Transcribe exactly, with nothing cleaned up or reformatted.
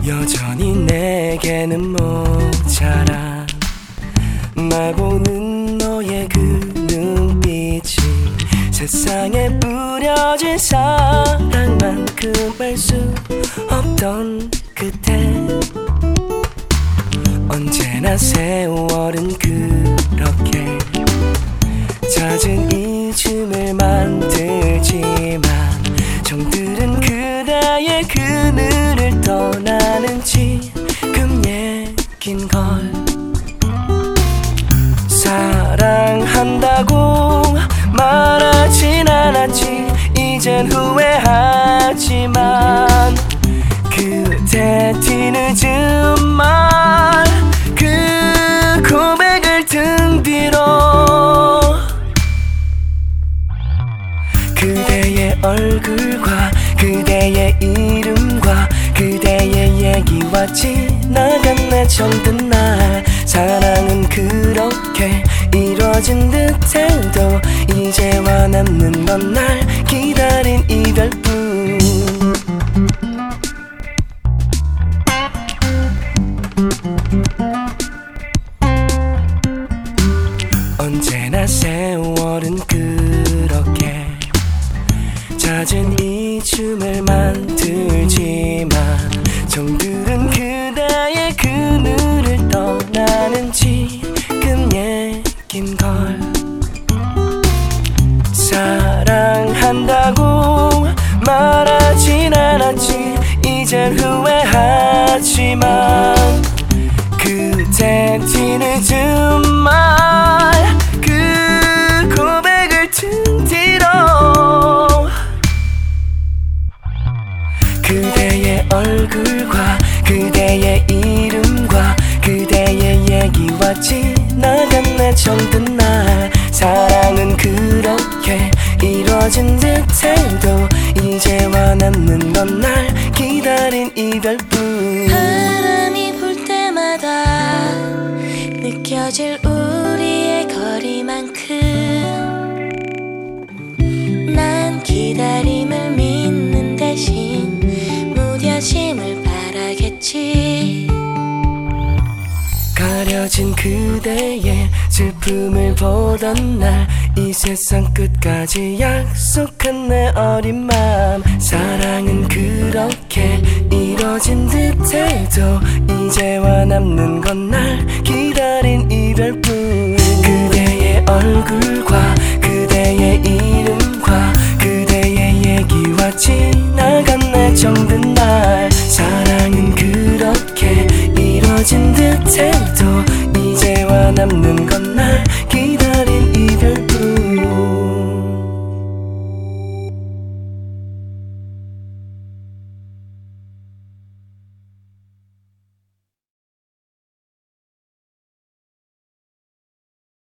여전히 내게는 모자라. 날 보는 너의 그 눈빛이 세상에 뿌려진 사랑만큼 알 수 없던 그때, 언제나 세월은 그렇게 잦은 잊음을 만들지만 정들은 그대의 그늘을 떠나는 지금 얘긴걸. 사랑한다고 말하진 않았지. 이젠 후회하지만 그대 뒤늦은 말, 그 고백을 등 뒤로 그대의 얼굴과 그대의 이름과 그대의 얘기와 지나간 내 정든 날, 사랑은 그렇게 이루어진 듯해도 이제와 남는 건 날 기다린 이별뿐. 언제나 세월은 그렇게 잦은 잊음을 만들지만 정들은 그대의 그늘을 떠나는 지금 얘긴걸. 사랑한다고 말하진 않았지. 이젠 후회하지만 그대 뒤늦은 말, 그 고백을 등 뒤로 그대의 얼굴과 그대의 이름과 그대의 얘기와 지나간 내 정든 날, 사랑은 그렇게 이루어진 듯해도 이제와 남는 건 날 기다린 이별뿐. 바람이 불 때마다 느껴질 우리의 거리만큼 난 기다림을 믿는 대신 무뎌짐을 바라겠지. 가려진 그대의 슬픔을 보던 날, 이 세상 끝까지 약속한 내 어린 맘. 사랑은 그렇게 이뤄진 듯해도 이제와 남는 건 날 기다린 이별뿐. 그대의 얼굴과 그대의 이